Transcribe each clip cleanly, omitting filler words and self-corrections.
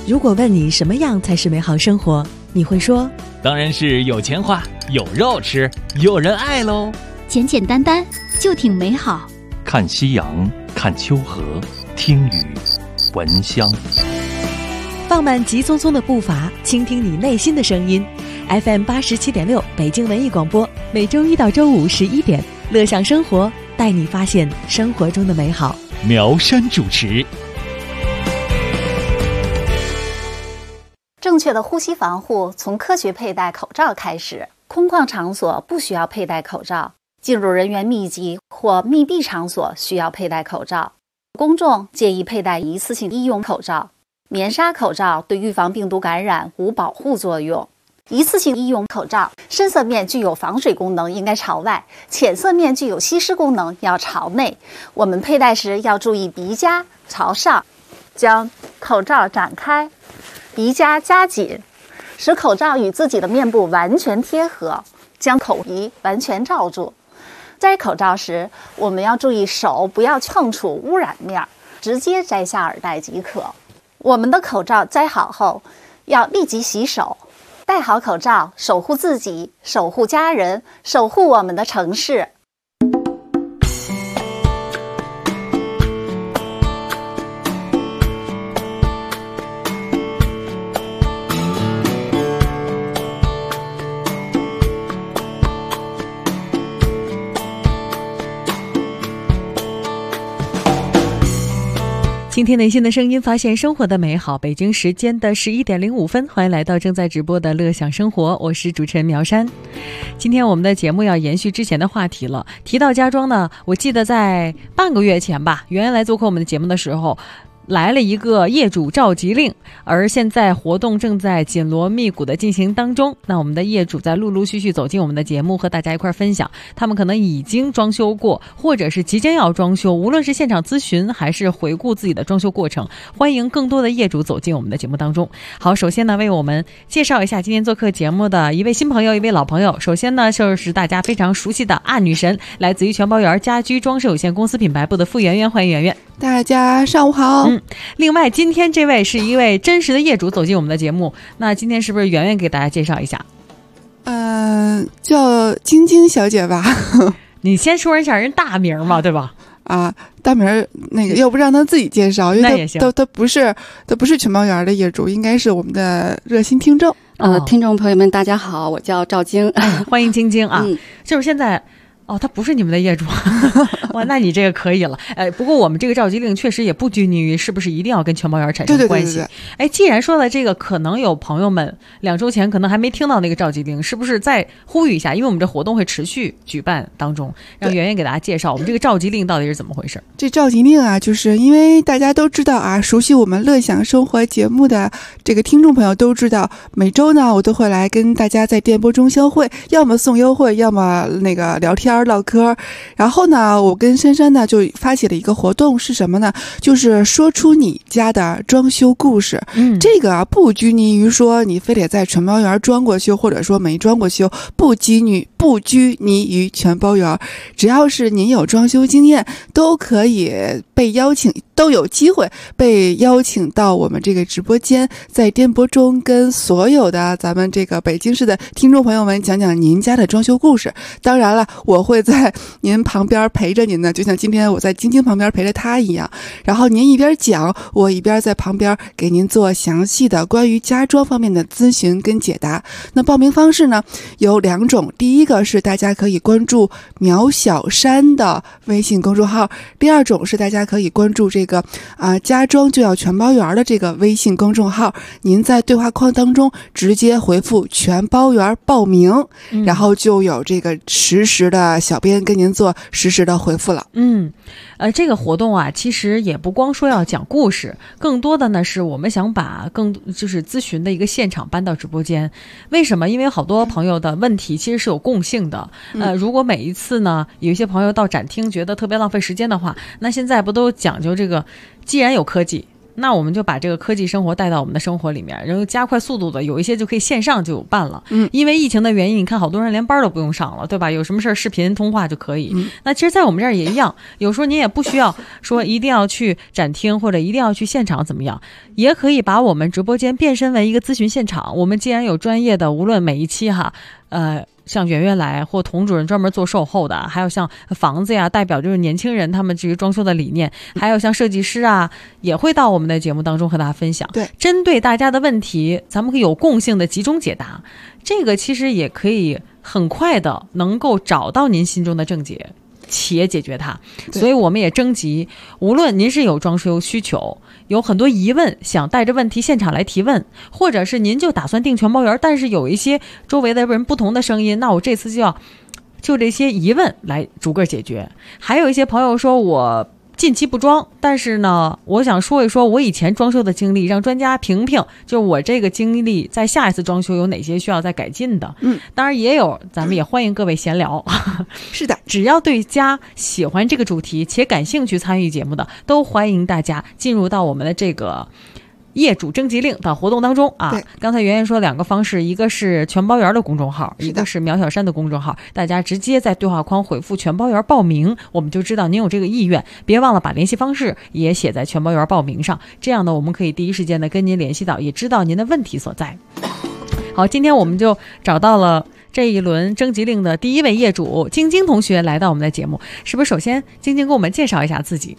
如果问你什么样才是美好生活，你会说当然是有钱花，有肉吃，有人爱喽。 简简单单就挺美好。 看夕阳，看秋河，听雨，闻香。 放慢急匆匆的步伐，倾听你内心的声音。FM 87.6北京文艺广播，每周一到周五11点，乐享生活，带你发现生活中的美好。 苗山主持。 正确的呼吸防护从科学佩戴口罩开始。空旷场所不需要佩戴口罩，进入人员密集或密闭场所需要佩戴口罩。公众建议佩戴一次性医用口罩。棉纱口罩对预防病毒感染无保护作用。一次性医用口罩深色面具有防水功能，应该朝外；浅色面具有吸湿功能，要朝内。我们佩戴时要注意鼻夹朝上，将口罩展开，鼻夹夹紧，使口罩与自己的面部完全贴合，将口鼻完全罩住。摘口罩时，我们要注意手不要碰触污染面，直接摘下耳带即可。我们的口罩摘好后，要立即洗手。戴好口罩，守护自己，守护家人，守护我们的城市。 倾听内心的声音，发现生活的美好。北京时间的11点05分，欢迎来到正在直播的乐享生活，我是主持人苗山。今天我们的节目要延续之前的话题了。提到家装呢，我记得在半个月前吧，圆圆来做客我们的节目的时候，来了一个业主召集令，而现在活动正在紧锣密鼓的进行当中。那我们的业主在陆陆续续走进我们的节目，和大家一块分享他们可能已经装修过，或者是即将要装修，无论是现场咨询还是回顾自己的装修过程，欢迎更多的业主走进我们的节目当中。好，首先呢，为我们介绍一下今天做客节目的一位新朋友，一位老朋友。首先呢，就是大家非常熟悉的暗女神，来自于全包园家居装饰有限公司品牌部的傅圆圆，欢迎圆圆。 大家上午好。 另外今天这位是一位真实的业主走进我们的节目，那今天是不是圆圆给大家介绍一下？ 叫晶晶小姐吧。 你先说一下人大名嘛，对吧？ 啊，大名那个要不让他自己介绍，因为他不是全包园的业主，应该是我们的热心听众。 听众朋友们大家好，我叫赵晶。 欢迎晶晶啊。就是现在他不是你们的业主。哇，那你这个可以了。不过我们这个召集令确实也不拘泥于是不是一定要跟全包园产生关系。对，既然说了这个，可能有朋友们2周前可能还没听到那个召集令，是不是再呼吁一下？因为我们这活动会持续举办当中，让圆圆给大家介绍我们这个召集令到底是怎么回事。 这召集令啊，就是因为大家都知道啊，熟悉我们乐享生活节目的这个听众朋友都知道，每周呢我都会来跟大家在电波中相会，要么送优惠，要么那个聊天唠嗑。然后呢，我跟珊珊呢就发起了一个活动，是什么呢？就是说出你家的装修故事。这个啊不拘泥于说你非得在全包园装过修，或者说没装过修，不拘泥于全包园，只要是您有装修经验，都可以被邀请，都有机会被邀请到我们这个直播间，在电波中跟所有的咱们这个北京市的听众朋友们讲讲您家的装修故事。当然了，我会在您旁边陪着您的，就像今天我在晶晶旁边陪着她一样，然后您一边讲，我一边在旁边给您做详细的关于家装方面的咨询跟解答。那报名方式呢有2种，第一个是大家可以关注苗小山的微信公众号，第二种是大家可以关注这个家装就要全包园的这个微信公众号，您在对话框当中直接回复全包园报名，然后就有这个实时的小编跟您做实时的回复了。 这个活动啊，其实也不光说要讲故事，更多的呢是我们想把就是咨询的一个现场搬到直播间。为什么？因为好多朋友的问题其实是有共性的。如果每一次呢，有一些朋友到展厅觉得特别浪费时间的话，那现在不都讲究这个，既然有科技， 那我们就把这个科技生活带到我们的生活里面，然后加快速度的，有一些就可以线上就办了。因为疫情的原因，你看好多人连班都不用上了，对吧？有什么事视频通话就可以。那其实在我们这儿也一样，有时候你也不需要说一定要去展厅或者一定要去现场怎么样，也可以把我们直播间变身为一个咨询现场。我们既然有专业的，无论每一期像圆圆来或童主任专门做售后的，还有像房子呀，代表就是年轻人他们至于装修的理念，还有像设计师啊，也会到我们的节目当中和大家分享。 对， 针对大家的问题，咱们可以有共性的集中解答，这个其实也可以很快的能够找到您心中的症结，且解决它。所以我们也征集，无论您是有装修需求，有很多疑问想带着问题现场来提问，或者是您就打算订全包园，但是有一些周围的人不同的声音，那我这次就要就这些疑问来逐个解决。还有一些朋友说我近期不装，但是呢我想说一说我以前装修的经历，让专家评评就我这个经历在下一次装修有哪些需要再改进的。当然也有，咱们也欢迎各位闲聊。 是的， 只要对家喜欢这个主题且感兴趣参与节目的，都欢迎大家进入到我们的这个业主征集令的活动当中啊。刚才圆圆说2个方式，一个是全包园的公众号，一个是苗小山的公众号，大家直接在对话框回复全包园报名，我们就知道您有这个意愿。别忘了把联系方式也写在全包园报名上，这样呢我们可以第一时间的跟您联系到，也知道您的问题所在。好，今天我们就找到了这一轮征集令的第一位业主晶晶同学来到我们的节目，是不是首先晶晶给我们介绍一下自己？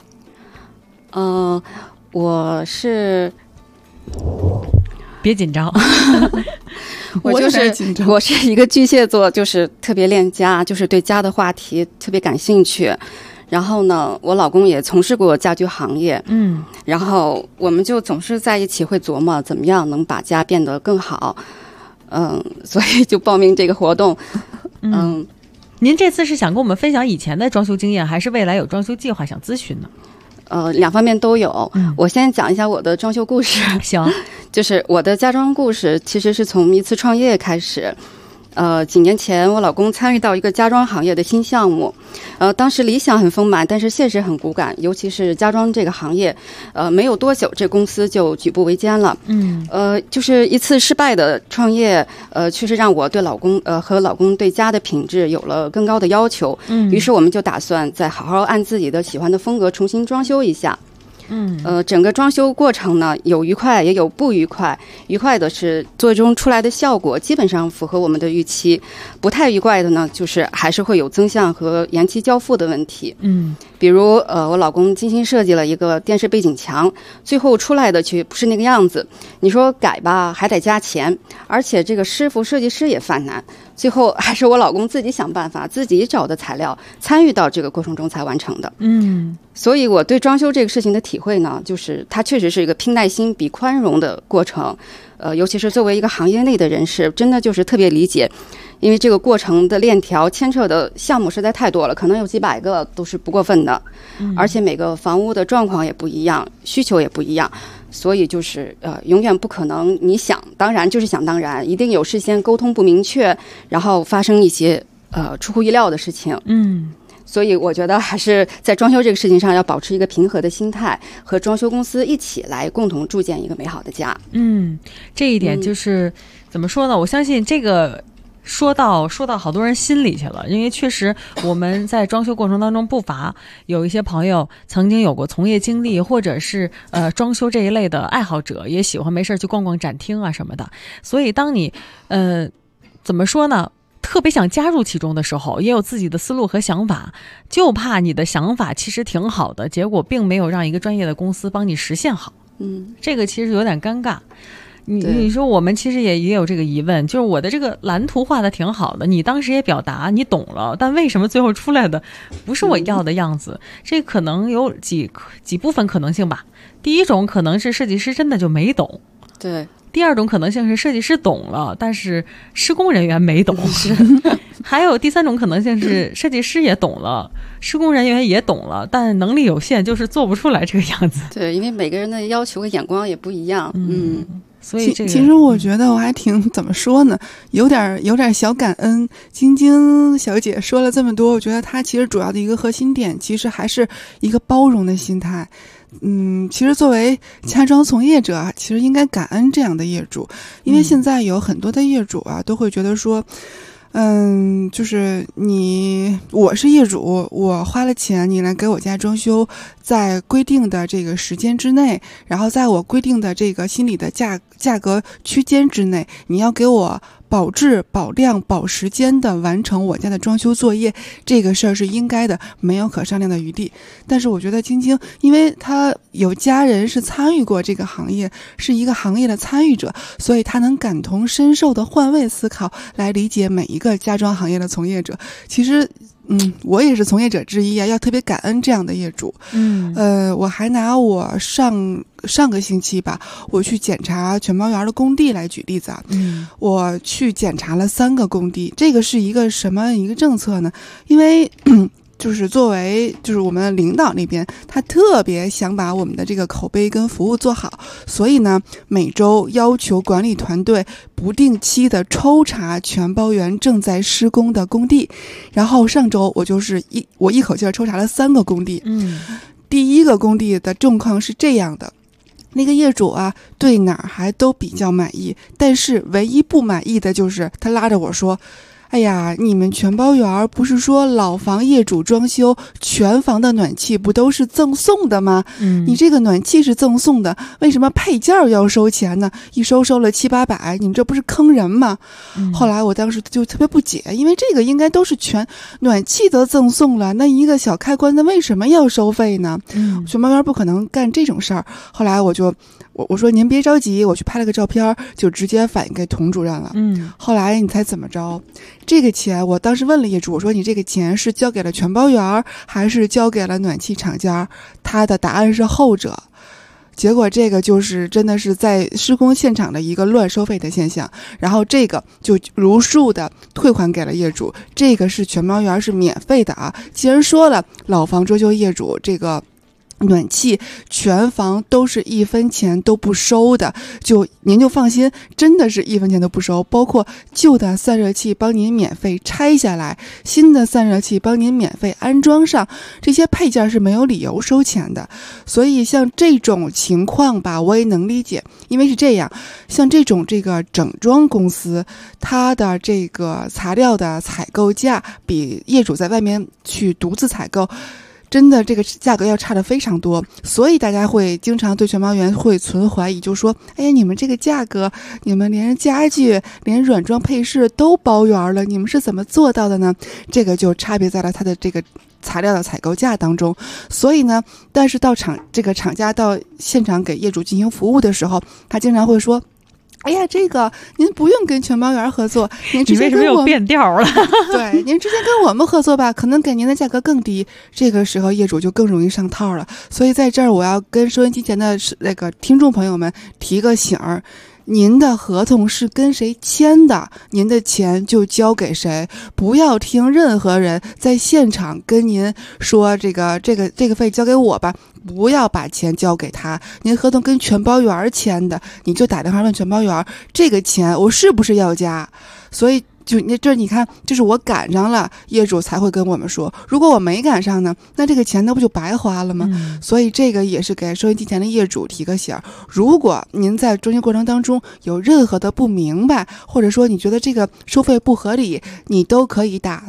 我是别紧张我是一个巨蟹座，就是特别恋家，就是对家的话题特别感兴趣。然后呢，我老公也从事过家居行业，然后我们就总是在一起会琢磨怎么样能把家变得更好，所以就报名这个活动。 您这次是想跟我们分享以前的装修经验，还是未来有装修计划想咨询呢？ 两方面都有。我先讲一下我的装修故事。 行， 就是我的家装故事其实是从一次创业开始。几年前我老公参与到一个家装行业的新项目，当时理想很丰满，但是现实很骨感，尤其是家装这个行业，没有多久这公司就举步维艰了。就是一次失败的创业，确实让我对老公和老公对家的品质有了更高的要求。于是我们就打算再好好按自己的喜欢的风格重新装修一下。整个装修过程呢，有愉快也有不愉快。愉快的是最终出来的效果基本上符合我们的预期，不太愉快的呢，就是还是会有增项和延期交付的问题。比如我老公精心设计了一个电视背景墙，最后出来的却不是那个样子。你说改吧，还得加钱，而且这个设计师也犯难，最后还是我老公自己想办法，自己找的材料，参与到这个过程中才完成的。所以我对装修这个事情的体会呢，就是它确实是一个拼耐心比宽容的过程。尤其是作为一个行业内的人士，真的就是特别理解，因为这个过程的链条牵扯的项目实在太多了，可能有几百个都是不过分的。而且每个房屋的状况也不一样，需求也不一样，所以就是永远不可能你想当然就是想当然，一定有事先沟通不明确，然后发生一些出乎意料的事情。所以我觉得还是在装修这个事情上要保持一个平和的心态，和装修公司一起来共同筑建一个美好的家。 这一点就是怎么说呢？我相信这个说到好多人心里去了，因为确实我们在装修过程当中不乏有一些朋友曾经有过从业经历，或者是装修这一类的爱好者，也喜欢没事去逛逛展厅啊什么的。所以当你怎么说呢？特别想加入其中的时候，也有自己的思路和想法，就怕你的想法其实挺好的，结果并没有让一个专业的公司帮你实现好。这个其实有点尴尬。你说我们其实也有这个疑问，就是我的这个蓝图画的挺好的，你当时也表达你懂了，但为什么最后出来的不是我要的样子？这可能有几部分可能性吧。第一种可能是设计师真的就没懂， 对。 第二种可能性是设计师懂了，但是施工人员没懂。还有第三种可能性是设计师也懂了，施工人员也懂了，但能力有限，就是做不出来这个样子。 对，因为每个人的要求和眼光也不一样。 所以这个其实我觉得我还挺怎么说呢，有点小感恩。晶晶小姐说了这么多，我觉得她其实主要的一个核心点，其实还是一个包容的心态。 其实作为家装从业者啊，其实应该感恩这样的业主，因为现在有很多的业主啊，都会觉得说，就是我是业主，我花了钱，你来给我家装修，在规定的这个时间之内，然后在我规定的这个心理的价格区间之内，你要给我保质、保量、保时间的完成我家的装修作业，这个事儿是应该的，没有可商量的余地。但是我觉得晶晶，因为他有家人是参与过这个行业，是一个行业的参与者，所以他能感同身受的换位思考，来理解每一个家装行业的从业者。其实我也是从业者之一啊，要特别感恩这样的业主。我还拿我上个星期吧，我去检查全包园的工地来举例子啊。我去检查了3个工地，这个是一个什么一个政策呢？因为就是作为就是我们领导那边，他特别想把我们的这个口碑跟服务做好，所以呢，每周要求管理团队不定期的抽查全包园正在施工的工地。然后上周我一口气抽查了3个工地。第一个工地的状况是这样的。那个业主啊，对哪儿还都比较满意，但是唯一不满意的就是他拉着我说，哎呀，你们全包园不是说老房业主装修全房的暖气不都是赠送的吗？你这个暖气是赠送的，为什么配件要收钱呢？一收了700-800，你们这不是坑人吗？后来我当时就特别不解，因为这个应该都是全暖气都赠送了，那一个小开关的为什么要收费呢？全包园不可能干这种事儿。后来我说您别着急，我去拍了个照片，就直接反映给童主任了。后来你猜怎么着？这个钱我当时问了业主，我说你这个钱是交给了全包园还是交给了暖气厂家？他的答案是后者。结果这个就是真的是在施工现场的一个乱收费的现象，然后这个就如数的退还给了业主。这个是全包园是免费的啊。既然说了老房装修业主这个暖气全房都是1分钱都不收的，您就放心，真的是1分钱都不收，包括旧的散热器帮您免费拆下来，新的散热器帮您免费安装上，这些配件是没有理由收钱的。所以像这种情况吧，我也能理解，因为是这样，像这个整装公司，它的这个材料的采购价比业主在外面去独自采购真的这个价格要差的非常多，所以大家会经常对全包园会存怀疑，就说哎呀，你们这个价格，你们连家具连软装配饰都包圆了，你们是怎么做到的呢？这个就差别在了它的这个材料的采购价当中。所以呢，但是到厂家到现场给业主进行服务的时候，他经常会说，哎呀，这个您不用跟全包园合作，您直接跟我们， 你为什么又变调了？ 对，您直接跟我们合作吧，可能给您的价格更低。这个时候业主就更容易上套了。所以在这儿我要跟收音机前的那个听众朋友们提个醒儿，您的合同是跟谁签的，您的钱就交给谁，不要听任何人在现场跟您说这个费交给我吧，不要把钱交给他。您合同跟全包园签的，你就打电话问全包园，这个钱我是不是要加？所以你看，就是我赶上了，业主才会跟我们说，如果我没赶上呢，那这个钱那不就白花了吗？所以这个也是给收音机前的业主提个醒，如果您在装修过程当中有任何的不明白，或者说你觉得这个收费不合理，你都可以打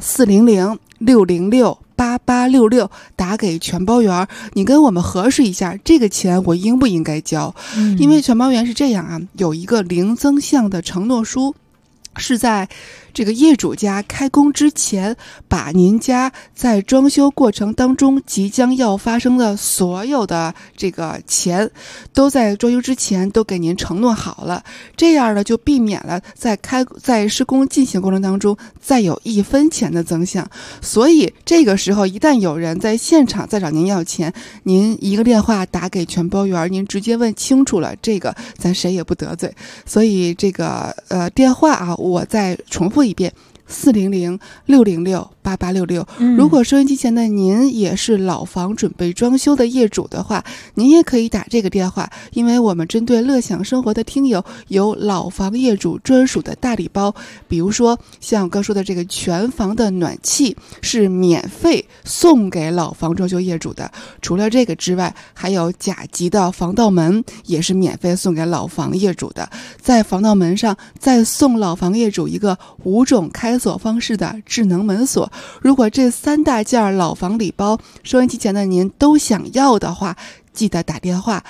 400-606-8866打给全包园，你跟我们核实一下这个钱我应不应该交。因为全包园是这样啊，有一个零增项的承诺书，是在这个业主家开工之前，把您家在装修过程当中即将要发生的所有的这个钱，都在装修之前都给您承诺好了，这样呢就避免了在施工进行过程当中再有1分钱的增项。所以这个时候一旦有人在现场再找您要钱，您一个电话打给全包园，您直接问清楚了，这个咱谁也不得罪。所以这个电话啊，我再重复一遍 400-606-8866。如果收音机前的您也是老房准备装修的业主的话，您也可以打这个电话，因为我们针对乐享生活的听友有老房业主专属的大礼包，比如说像我刚说的这个全房的暖气是免费送给老房装修业主的。除了这个之外，还有甲级的防盗门也是免费送给老房业主的，在防盗门上再送老房业主一个5种开锁方式的智能门锁。如果这3大件老房礼包收音机前的您都想要的话，记得打电话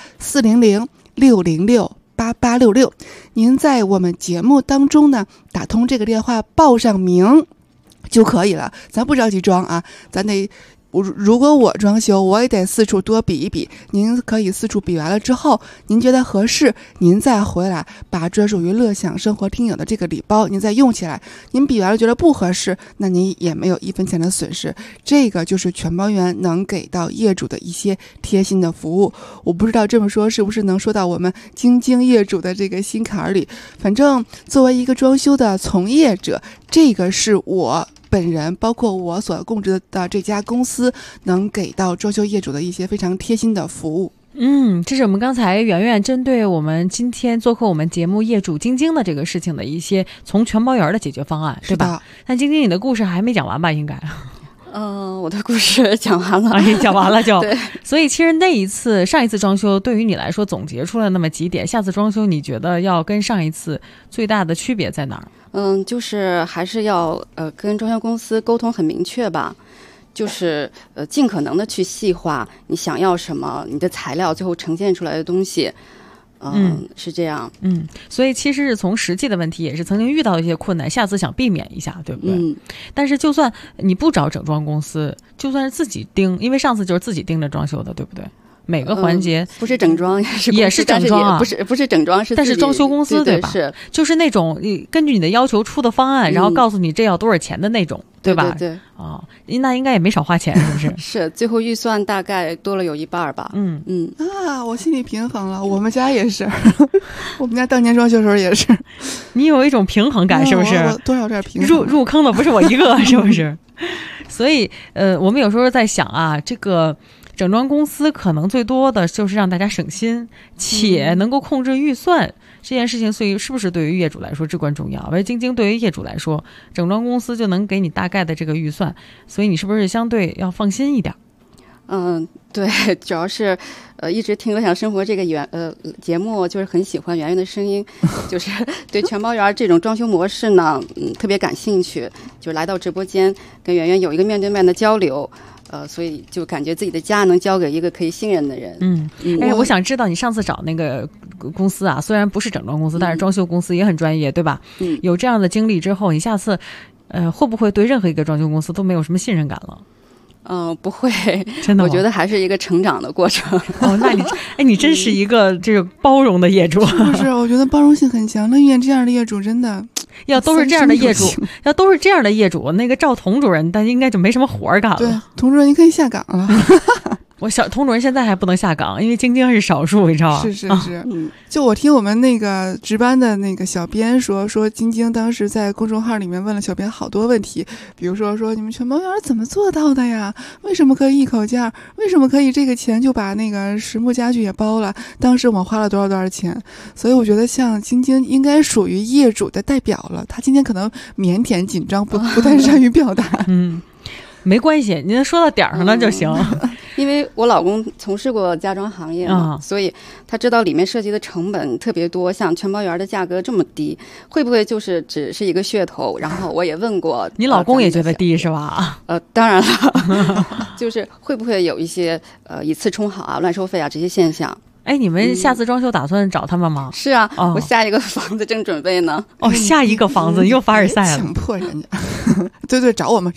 400-606-8866。您在我们节目当中呢打通这个电话报上名就可以了，咱不着急装啊，咱得如果我装修，我也得四处多比一比。您可以四处比完了之后，您觉得合适，您再回来把专属于乐享生活听友的这个礼包您再用起来。您比完了觉得不合适，那您也没有1分钱的损失。这个就是全包员能给到业主的一些贴心的服务。我不知道这么说是不是能说到我们京津业主的这个心坎里。反正作为一个装修的从业者，这个是我本人包括我所供职的这家公司能给到装修业主的一些非常贴心的服务。 这是我们刚才圆圆针对我们今天做客我们节目业主晶晶的这个事情的一些从全包员的解决方案，对吧？但晶晶你的故事还没讲完吧？应该我的故事讲完了， 讲完了就对。 所以其实上一次装修对于你来说总结出了那么几点，下次装修你觉得要跟上一次最大的区别在哪儿？ 就是还是要跟装修公司沟通很明确吧，就是尽可能的去细化你想要什么，你的材料最后呈现出来的东西。是这样。 所以其实是从实际的问题也是曾经遇到一些困难，下次想避免一下，对不对？但是就算你不找整装公司，就算是自己盯，因为上次就是自己盯着装修的，对不对？每个环节不是整装也是整装啊， 不是整装， 但是装修公司对吧？ 是就是那种根据你的要求出的方案，然后告诉你这要多少钱的那种，对吧？ 对那应该也没少花钱，是不是？ 是，最后预算大概多了有1半吧。 我心里平衡了。我们家也是，我们家当年装修的时候也是。 你有一种平衡感，是不是？ 我多少点平衡？ 入坑的不是我一个，是不是？所以我们有时候在想啊，这个整装公司可能最多的就是让大家省心，且能够控制预算，这件事情，所以是不是对于业主来说至关重要？而晶晶对于业主来说，整装公司就能给你大概的这个预算，所以你是不是相对要放心一点？ 对，主要是一直听乐享生活这个节目，就是很喜欢圆圆的声音，就是对全包员这种装修模式呢，特别感兴趣，就来到直播间跟圆圆有一个面对面的交流。所以就感觉自己的家能交给一个可以信任的人。 我想知道你上次找那个公司啊，虽然不是整装公司，但是装修公司也很专业，对吧？有这样的经历之后，你下次会不会对任何一个装修公司都没有什么信任感了？ 不会， 真的吗？ 我觉得还是一个成长的过程。 那你真是一个这个包容的业主。 不是，我觉得包容性很强。那遇见这样的业主，真的要都是这样的业主，那个赵童主任，但应该就没什么活干了。 对，童主任你可以下岗了。 我童主任现在还不能下岗，因为晶晶是少数，你知道吗？ 是。就我听我们那个值班的那个小编说晶晶当时在公众号里面问了小编好多问题，比如说你们全包员怎么做到的呀？为什么可以一口价？为什么可以这个钱就把那个实木家具也包了？当时我们花了多少钱？所以我觉得像晶晶应该属于业主的代表了。她今天可能腼腆紧张，不太善于表达。 没关系，您说到点儿上了就行。 因为我老公从事过家装行业嘛，所以他知道里面涉及的成本特别多，像全包员的价格这么低，会不会就是只是一个噱头？然后我也问过， 你老公也觉得低是吧？ 当然了，就是会不会有一些以次充好啊、乱收费啊这些现象？ 你们下次装修打算找他们吗？ 是啊，我下一个房子正准备呢。 下一个房子又凡尔赛了， 强迫人家。对，找我们。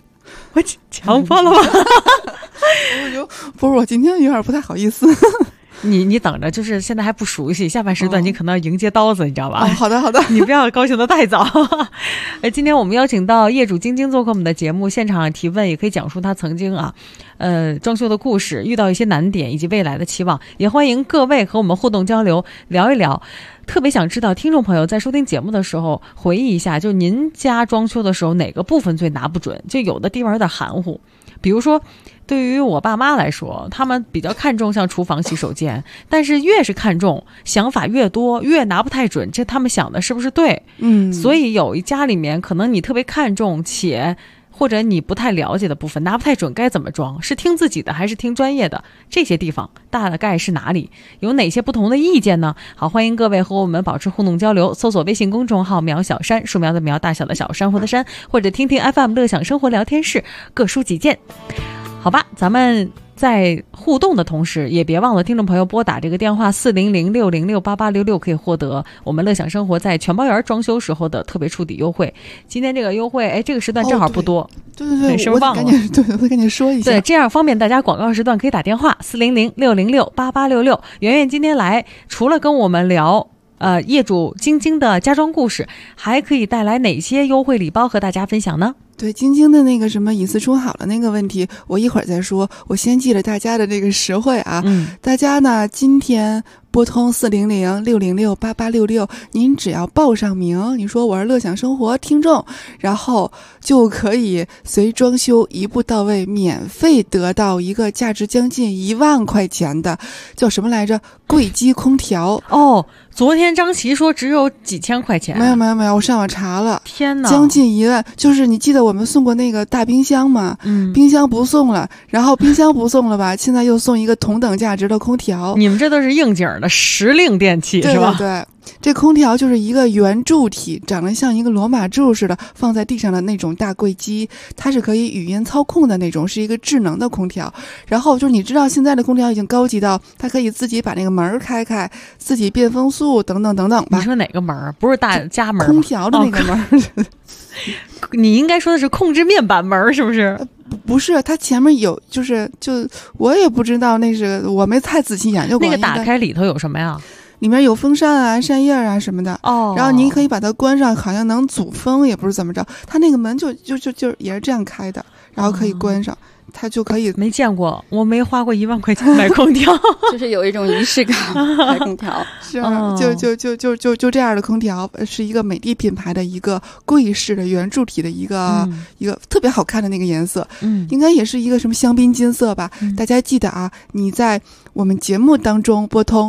我强迫了吗？ 不是，我今天有点不太好意思。 你等着，就是现在还不熟悉，下半时段你可能要迎接刀子，你知道吧？ 好的好的， 你不要高兴得太早。今天我们邀请到业主晶晶做客我们的节目，现场提问，也可以讲述他曾经装修的故事，遇到一些难点以及未来的期望，也欢迎各位和我们互动交流，聊一聊。特别想知道听众朋友在收听节目的时候回忆一下，就您家装修的时候哪个部分最拿不准，就有的地方有点含糊。比如说对于我爸妈来说，他们比较看重像厨房洗手间，但是越是看重想法越多，越拿不太准这他们想的是不是对。所以有一家里面可能你特别看重且或者你不太了解的部分拿不太准该怎么装，是听自己的还是听专业的，这些地方大概是哪里，有哪些不同的意见呢？好，欢迎各位和我们保持互动交流，搜索微信公众号苗小山，树苗的苗，大小的小，珊瑚的珊，或者听听 FM 乐享生活聊天室，各抒己见。好吧，咱们在互动的同时也别忘了听众朋友拨打这个电话400-606-8866，可以获得我们乐享生活在全包园装修时候的特别触底优惠。今天这个优惠这个时段正好不多。 对， 是不是忘了？ 我赶紧说一下。 对，这样方便大家广告时段可以打电话400-606-8866。圆圆今天来除了跟我们聊业主晶晶的家装故事，还可以带来哪些优惠礼包和大家分享呢？ 对，晶晶的那个什么隐私充好了那个问题，我一会儿再说。我先记了大家的这个实惠啊，大家呢今天拨通400-606-8866，您只要报上名，你说我是乐享生活听众，然后就可以随装修一步到位，免费得到一个价值将近1万块钱的叫什么来着？柜机空调。 昨天张琪说只有几千块钱。 没有，我上网查了， 天哪， 将近1万。就是你记得我们送过那个大冰箱吗？冰箱不送了，然后冰箱不送了吧，现在又送一个同等价值的空调。 你们这都是应景的时令电器是吧？ 对，这空调就是一个圆柱体，长得像一个罗马柱似的，放在地上的那种大柜机，它是可以语音操控的那种，是一个智能的空调。然后就是你知道现在的空调已经高级到它可以自己把那个门开，自己变风速等等等等吧。 你说哪个门？不是大家门， 空调的那个门。 你应该说的是控制面板门，是不是？ 不是，它前面有，就我也不知道，那是我没太仔细研究过。 那个打开里头有什么呀？ 里面有风扇啊、扇叶啊什么的。然后您可以把它关上，好像能阻风，也不是怎么着。它那个门就也是这样开的，然后可以关上。它就可以。 没见过，我没花过1万块钱买空调。 就是有一种仪式感买空调。 是啊，就这样的空调，是一个美的品牌的一个柜式的圆柱体的一个特别好看的那个颜色。应该也是一个什么香槟金色吧。大家记得啊，你在我们节目当中拨通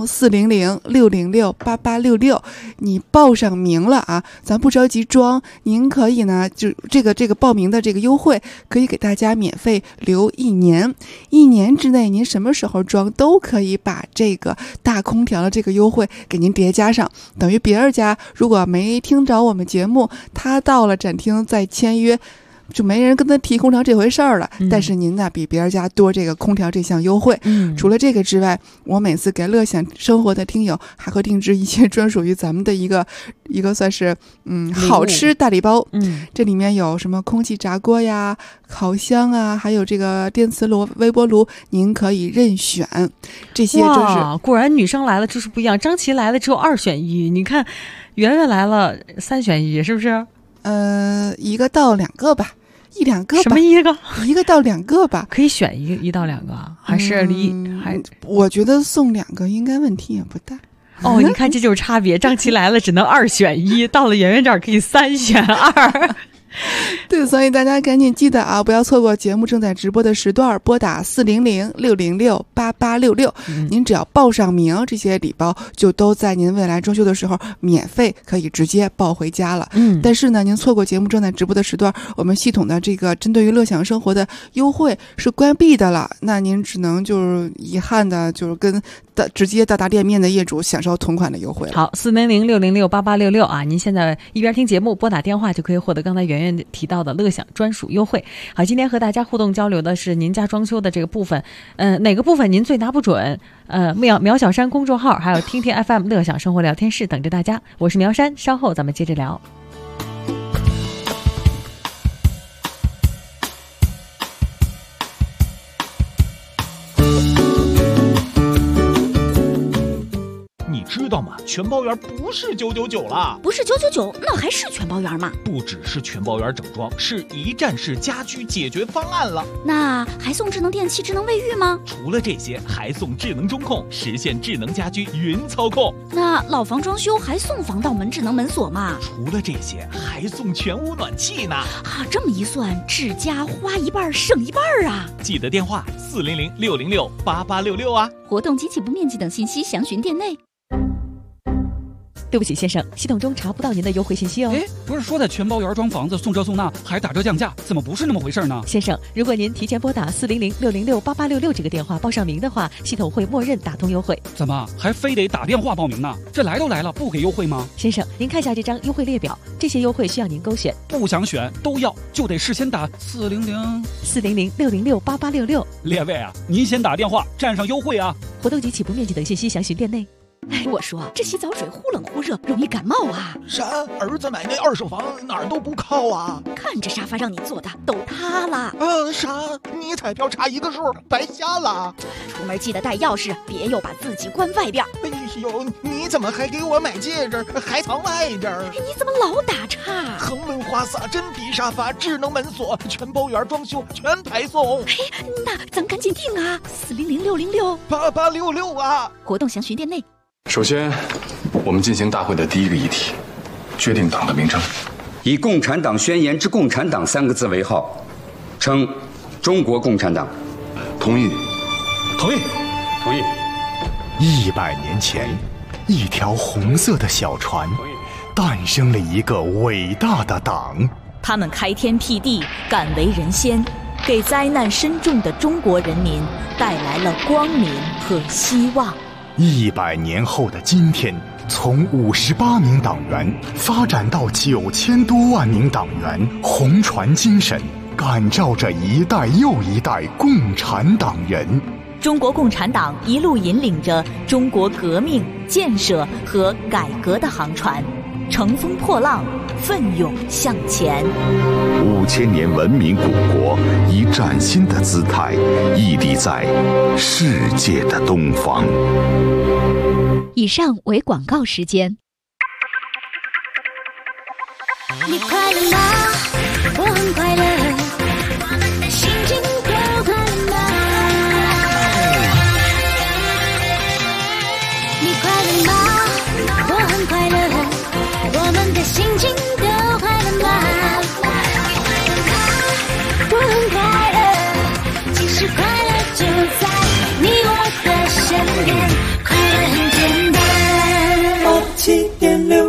400-606-8866，你报上名了啊，咱不着急装，您可以呢就这个报名的这个优惠可以给大家免费留1年，1年之内您什么时候装都可以把这个大空调的这个优惠给您叠加上，等于别人家如果没听着我们节目，他到了展厅再签约，就没人跟他提空调这回事儿了。但是您呢比别人家多这个空调这项优惠。除了这个之外，我每次给乐享生活的听友还会定制一些专属于咱们的一个算是好吃大礼包。这里面有什么空气炸锅呀、烤箱啊，还有这个电磁炉、微波炉，您可以任选。这些就是果然女生来了就是不一样。张琪来了只有2选1，你看圆圆来了3选1，是不是 ？1个到2个吧，1、2个吧。 什么1个 ？1个到2个吧。 可以选1到2个，还是还？ 我觉得送2个应该问题也不大。 你看这就是差别。张琪来了只能2选1，到了圆圆这儿可以3选2。 对，所以大家赶紧记得啊，不要错过节目正在直播的时段，拨打400-606-8866。您只要报上名，这些礼包就都在您未来装修的时候免费可以直接抱回家了。但是呢，您错过节目正在直播的时段，我们系统的这个针对于乐享生活的优惠是关闭的了，那您只能就是遗憾的就是跟直接到达店面的业主享受同款的优惠了。 好，400-606-8866啊，您现在一边听节目拨打电话就可以获得刚才圆圆提到的乐享专属优惠。好，今天和大家互动交流的是您家装修的这个部分，哪个部分您最拿不准？苗小山公众号还有听听 FM 乐享生活聊天室等着大家。我是苗山，稍后咱们接着聊。 知道吗？全包圆不是999了， 不是999，那还是全包圆吗？ 不只是全包圆整装，是一站式家居解决方案了。 那还送智能电器、智能卫浴吗？ 除了这些，还送智能中控，实现智能家居云操控。 那老房装修还送防盗门、智能门锁吗？ 除了这些，还送全屋暖气呢。 啊，这么一算，智家花一半省一半啊！ 记得电话400-606-8866啊。 活动及起步面积等信息详询店内。 对不起，先生，系统中查不到您的优惠信息哦。 不是说的全包圆装房子送车送那还打折降价，怎么不是那么回事呢？ 先生，如果您提前拨打400-606-8866这个电话报上名的话，系统会默认打通优惠。 怎么还非得打电话报名呢？这来都来了，不给优惠吗？ 先生，您看下这张优惠列表，这些优惠需要您勾选。 不想选都要，就得事先打 400-606-8866。 列位啊，您先打电话占上优惠啊！ 活动及起步面积等信息详询店内。 我说这洗澡水忽冷忽热，容易感冒啊！ 啥？儿子买那二手房哪儿都不靠啊！ 看这沙发让你坐的都塌了。 啥？你彩票差一个数，白瞎了。 出门记得带钥匙，别又把自己关外边。 哎呦，你怎么还给我买戒指，还藏外边？ 你怎么老打岔？ 恒润花洒、真皮沙发、智能门锁，全包圆装修，全排送。 那咱赶紧定啊！400-606-8866 啊！ 活动详询店内。 首先，我们进行大会的第一个议题，决定党的名称。 以共产党宣言之共产党3个字为号，称中国共产党。 同意。 同意。同意。 100年前，一条红色的小船，诞生了一个伟大的党。 他们开天辟地，敢为人先，给灾难深重的中国人民带来了光明和希望。 100年后的今天，从58名党员发展到9000多万名党员，红船精神感召着一代又一代共产党人。 中国共产党一路引领着中国革命、建设和改革的航船，乘风破浪，奋勇向前。 5000年文明古国以崭新的姿态屹立在世界的东方。 以上为广告时间。 你快乐吗？我很快乐，我们的心情都快乐吗？你快乐吗？我很快乐，我们的心情都快乐吗？我很快乐，其实快乐就在你我的身边，快乐很简单。87.6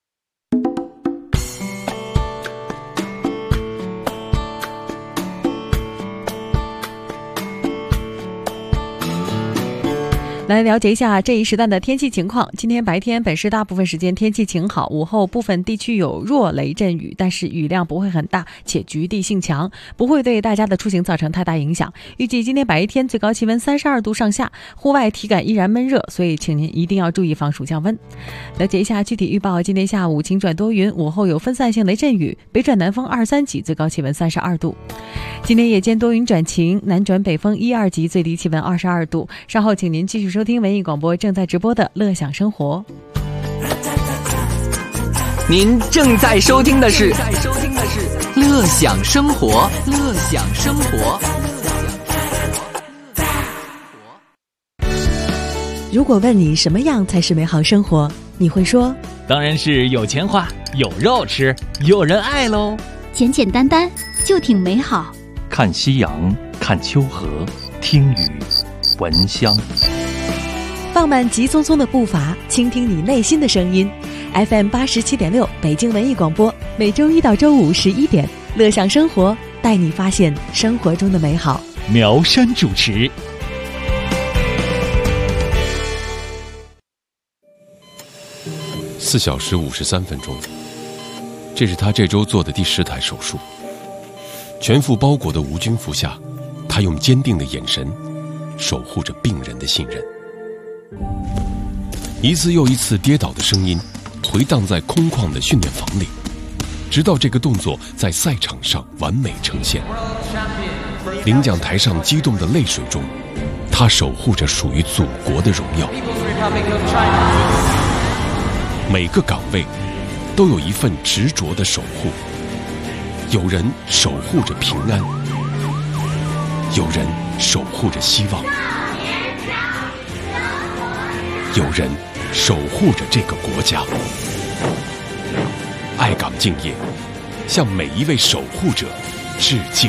来了解一下这一时段的天气情况。今天白天本市大部分时间天气晴好，午后部分地区有弱雷阵雨，但是雨量不会很大，且局地性强，不会对大家的出行造成太大影响。预计今天白天最高气温32度上下，户外体感依然闷热，所以请您一定要注意防暑降温。了解一下具体预报，今天下午晴转多云，午后有分散性雷阵雨，北转南风2、3级，最高气温32度。今天夜间多云转晴，南转北风1、2级，最低气温22度。稍后请您继续收听文艺广播正在直播的乐享生活。 您正在收听的是乐享生活，乐享生活。 如果问你什么样才是美好生活，你会说当然是有钱花，有肉吃，有人爱喽。 简简单单就挺美好。 看夕阳，看秋荷，听雨，闻香。 放慢急匆匆的步伐，倾听你内心的声音。FM 87.6北京文艺广播，每周一到周五11点，乐享生活，带你发现生活中的美好。 苗山主持。 4小时53分钟，这是他这周做的第10台手术。全副包裹的无菌服下，他用坚定的眼神守护着病人的信任。一次又一次跌倒的声音回荡在空旷的训练房里，直到这个动作在赛场上完美呈现。领奖台上激动的泪水中，他守护着属于祖国的荣耀。 每个岗位都有一份执着的守护，有人守护着平安，有人守护着希望，有人守护着这个国家。爱岗敬业，向每一位守护者致敬。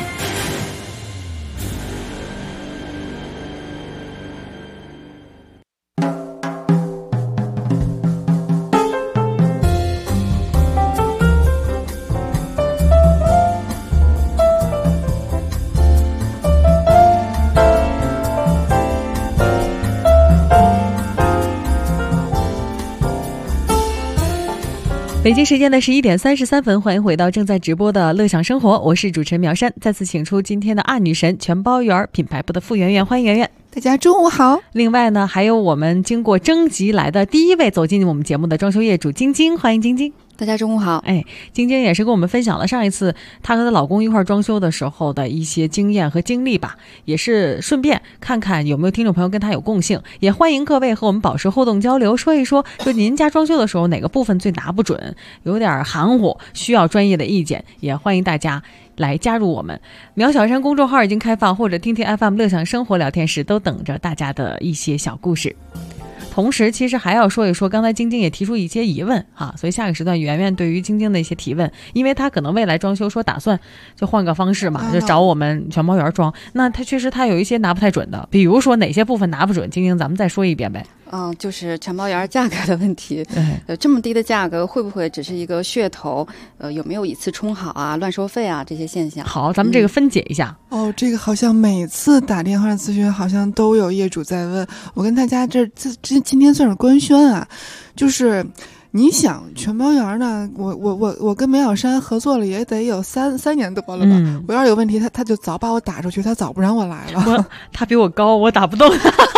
北京时间的11点33分，欢迎回到正在直播的乐享生活，我是主持人苗山，再次请出今天的二女神全包园品牌部的傅媛媛，欢迎媛媛。 大家中午好。 另外呢，还有我们经过征集来的第一位走进我们节目的装修业主晶晶，欢迎晶晶。 大家中午好。 晶晶也是跟我们分享了上一次她和她老公一块装修的时候的一些经验和经历吧，也是顺便看看有没有听众朋友跟她有共性，也欢迎各位和我们保持互动交流，说一说您家装修的时候哪个部分最拿不准，有点含糊，需要专业的意见，也欢迎大家来加入我们。苗小山公众号已经开放，或者听听 FM 乐享生活聊天室都等着大家的一些小故事。同时其实还要说一说，刚才晶晶也提出一些疑问所以下个时段圆圆对于晶晶的一些提问，因为她可能未来装修说打算就换个方式嘛，就找我们全包园装，那她确实她有一些拿不太准的，比如说哪些部分拿不准，晶晶咱们再说一遍呗。 就是全包园价格的问题。这么低的价格会不会只是一个噱头？有没有以次充好啊、乱收费啊这些现象？ 好，咱们这个分解一下。 这个好像每次打电话咨询，好像都有业主在问。我跟大家今天算是官宣啊，就是你想全包园呢，我跟苗小山合作了也得有三年多了吧。我要是有问题，他就早把我打出去，他早不让我来了。 他比我高，我打不动。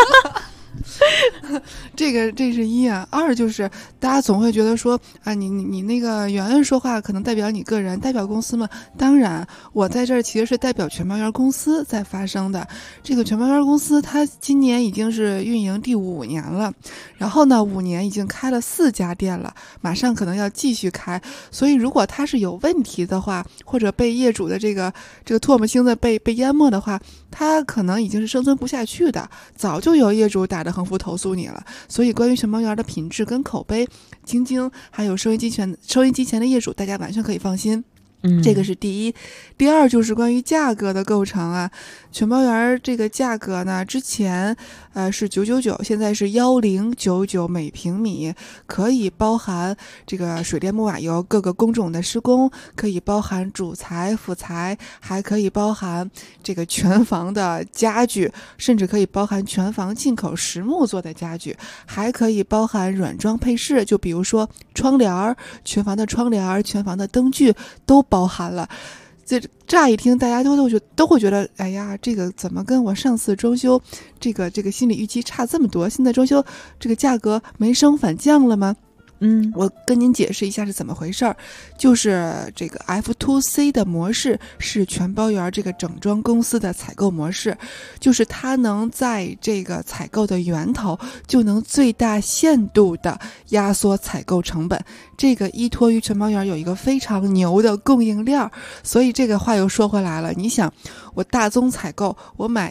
这是一啊。二就是大家总会觉得说你那个圆圆说话可能代表你个人，代表公司吗？当然我在这儿其实是代表全包园公司在发声的。这个全包园公司它今年已经是运营第5年了，然后呢5年已经开了4家店了，马上可能要继续开。所以如果它是有问题的话，或者被业主的这个唾沫星子被淹没的话，它可能已经是生存不下去的，早就有业主打着横幅投诉你了。所以关于全包园的品质跟口碑，晶晶还有收音机前的业主，大家完全可以放心。这个是第一。第二就是关于价格的构成啊，全包园这个价格呢，之前是999，现在是1099每平米，可以包含这个水电木瓦油各个工种的施工，可以包含主材辅材，还可以包含这个全房的家具，甚至可以包含全房进口实木做的家具，还可以包含软装配饰，就比如说窗帘，全房的窗帘，全房的灯具都包含了。这乍一听大家都会觉得，哎呀，这个怎么跟我上次装修这个心理预期差这么多？现在装修这个价格没升反降了吗？我跟您解释一下是怎么回事儿。就是这个 F2C 的模式是全包园这个整装公司的采购模式，就是它能在这个采购的源头就能最大限度的压缩采购成本。这个依托于全包园有一个非常牛的供应链，所以这个话又说回来了，你想我大宗采购，我买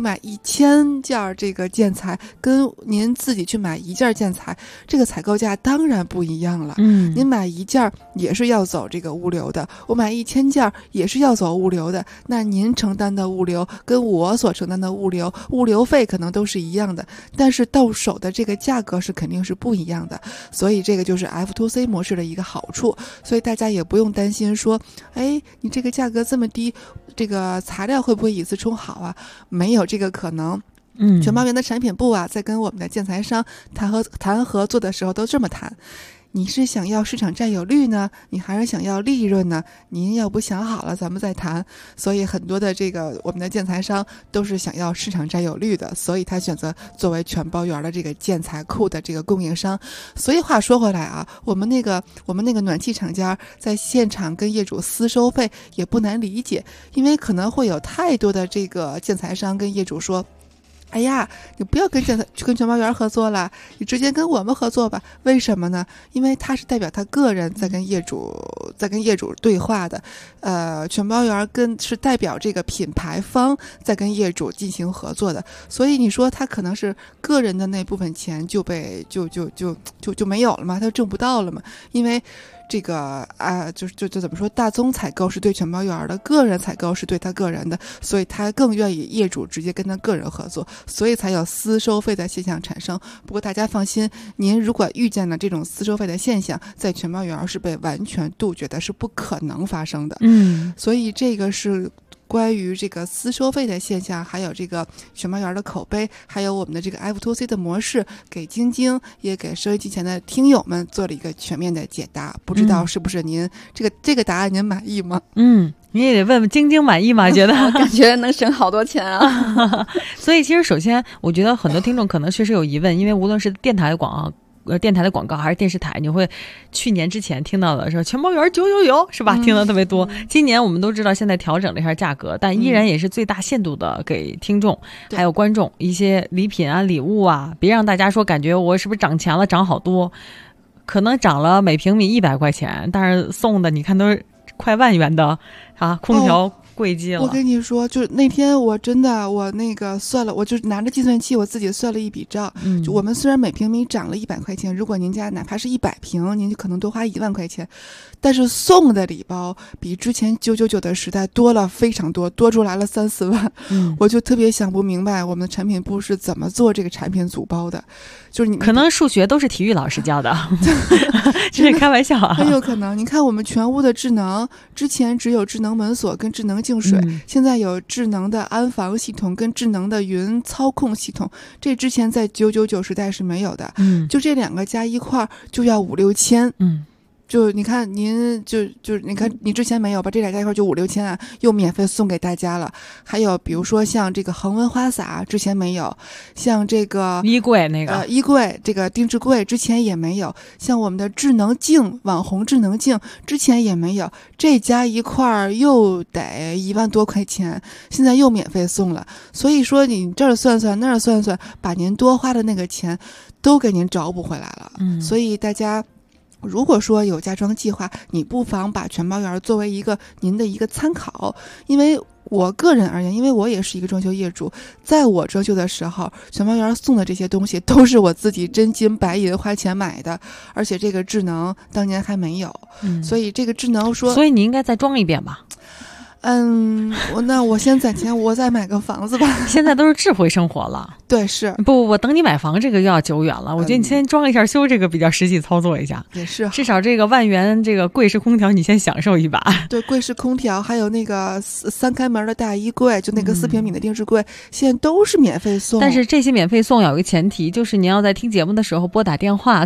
1000件这个建材，跟您自己去买1件建材，这个采购价当然不一样了。您买1件也是要走这个物流的，我买1000件也是要走物流的，那您承担的物流跟我所承担的物流费可能都是一样的，但是到手的这个价格是肯定是不一样的。所以这个就是 F2C 模式的一个好处，所以大家也不用担心说，你这个价格这么低，这个材料会不会以次充好啊？没有这个可能。全包园的产品部啊，在跟我们的建材商谈合作的时候都这么谈。你是想要市场占有率呢，你还是想要利润呢？您要不想好了咱们再谈。所以很多的这个我们的建材商都是想要市场占有率的，所以他选择作为全包园的这个建材库的这个供应商。所以话说回来啊，我们那个暖气厂家在现场跟业主私收费也不难理解，因为可能会有太多的这个建材商跟业主说， 哎呀，你不要跟全猫园合作了，你直接跟我们合作吧。为什么呢？因为他是代表他个人在跟业主对话的，全猫园是代表这个品牌方在跟业主进行合作的，所以你说他可能是个人的那部分钱就被就没有了嘛，他挣不到了嘛，因为。这个就怎么说？大宗采购是对全猫园的，个人采购是对他个人的，所以他更愿意业主直接跟他个人合作，所以才有私收费的现象产生。不过大家放心，您如果遇见了这种私收费的现象，在全猫园是被完全杜绝的，是不可能发生的。所以这个是。关于这个私收费的现象，还有这个全猫园的口碑，还有我们的这个 F2C 的模式，给晶晶也给收音机前的听友们做了一个全面的解答。不知道是不是您这个答案您满意吗？ 你也得问问晶晶满意吗？觉得感觉能省好多钱啊。 所以其实首先我觉得很多听众可能确实有疑问，因为无论是电台的广告还是电视台，你会去年之前听到的说全猫园999是吧？听得特别多。今年我们都知道现在调整了一下价格，但依然也是最大限度的给听众还有观众一些礼品啊礼物啊，别让大家说感觉我是不是涨钱了，涨好多，可能涨了每平米100块钱，但是送的你看都是快万元的空调贵极了。 我跟你说，就那天我那个算了，我就拿着计算器我自己算了一笔账。就我们虽然每平米涨了100块钱，如果您家哪怕是100平，您就可能多花1万块钱，但是送的礼包比之前999的时代多了非常多，多出来了3-4万。我就特别想不明白我们的产品部是怎么做这个产品组包的，就是你可能数学都是体育老师教的，这是开玩笑啊， 很有可能。你看我们全屋的智能，之前只有智能门锁跟智能净水，现在有智能的安防系统跟智能的云操控系统，这之前在999时代是没有的。就这两个加一块就要5-6千。就你看您你看你之前没有吧，这俩加一块就5-6千啊，又免费送给大家了。还有比如说像这个恒温花洒之前没有，像这个衣柜那个衣柜这个定制柜之前也没有，像我们的智能镜网红智能镜之前也没有，这加一块又得1万多块钱，现在又免费送了。所以说你这儿算算那儿算算，把您多花的那个钱都给您找补回来了。所以大家如果说有家装计划，你不妨把全猫园作为您的一个参考。因为我个人而言，因为我也是一个装修业主，在我装修的时候，全猫园送的这些东西都是我自己真金白银花钱买的，而且这个智能当年还没有。所以这个智能所以你应该再装一遍吧。 那我先攒钱，我再买个房子吧。 现在都是智慧生活了。 对，是不，等你买房这个又要久远了。我觉得你先装一下修，这个比较实际操作一下。 也是， 至少这个万元这个柜式空调你先享受一把。 对，柜式空调还有那个3开门的大衣柜，就那个4平米的定制柜，现在都是免费送。 但是这些免费送有一个前提，就是您要在听节目的时候拨打电话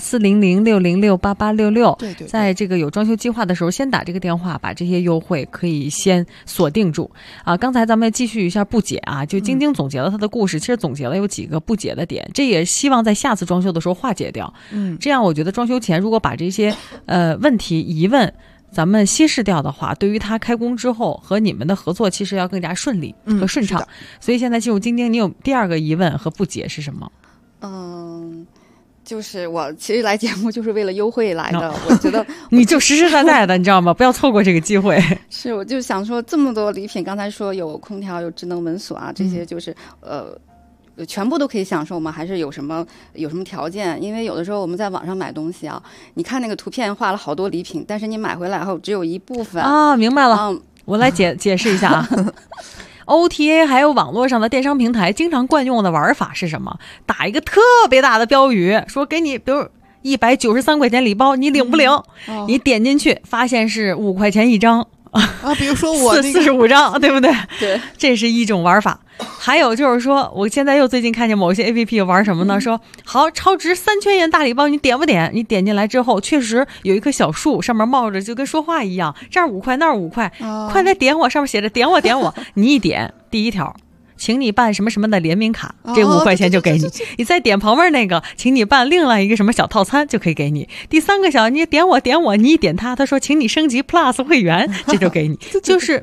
400-606-8866。 对， 在这个有装修计划的时候，先打这个电话，把这些优惠可以先锁定住啊。刚才咱们继续一下不解啊，就晶晶总结了她的故事，其实总结了有几个不解的点，这也希望在下次装修的时候化解掉。这样我觉得装修前如果把这些问题疑问咱们稀释掉的话，对于他开工之后和你们的合作其实要更加顺利和顺畅。所以现在进入晶晶，你有第二个疑问和不解是什么？ 就是我其实来节目就是为了优惠来的。我觉得你就实实在在的，你知道吗？不要错过这个机会。 是，我就想说这么多礼品，刚才说有空调有智能门锁啊，这些就是全部都可以享受吗？还是有什么条件？因为有的时候我们在网上买东西啊，你看那个图片画了好多礼品，但是你买回来后只有一部分啊。明白了，我来解释一下啊。OTA 还有网络上的电商平台经常惯用的玩法是什么？打一个特别大的标语，说给你比如193块钱礼包，你领不领？你点进去发现是5块钱一张啊，比如说我 45张，对不对？ 对， 这是一种玩法。还有就是说，我现在又最近看见某些 APP 玩什么呢？说好超值3000元大礼包，你点不点？你点进来之后，确实有一棵小树，上面冒着就跟说话一样，这儿5块那儿5块，快来点我，上面写着点我点我。你一点第一条，请你办什么什么的联名卡，这5块钱就给你。你再点旁边那个，请你办另外一个什么小套餐，就可以给你。第3个小，你点我，你一点他说请你升级 Plus 会员，这就给你。就是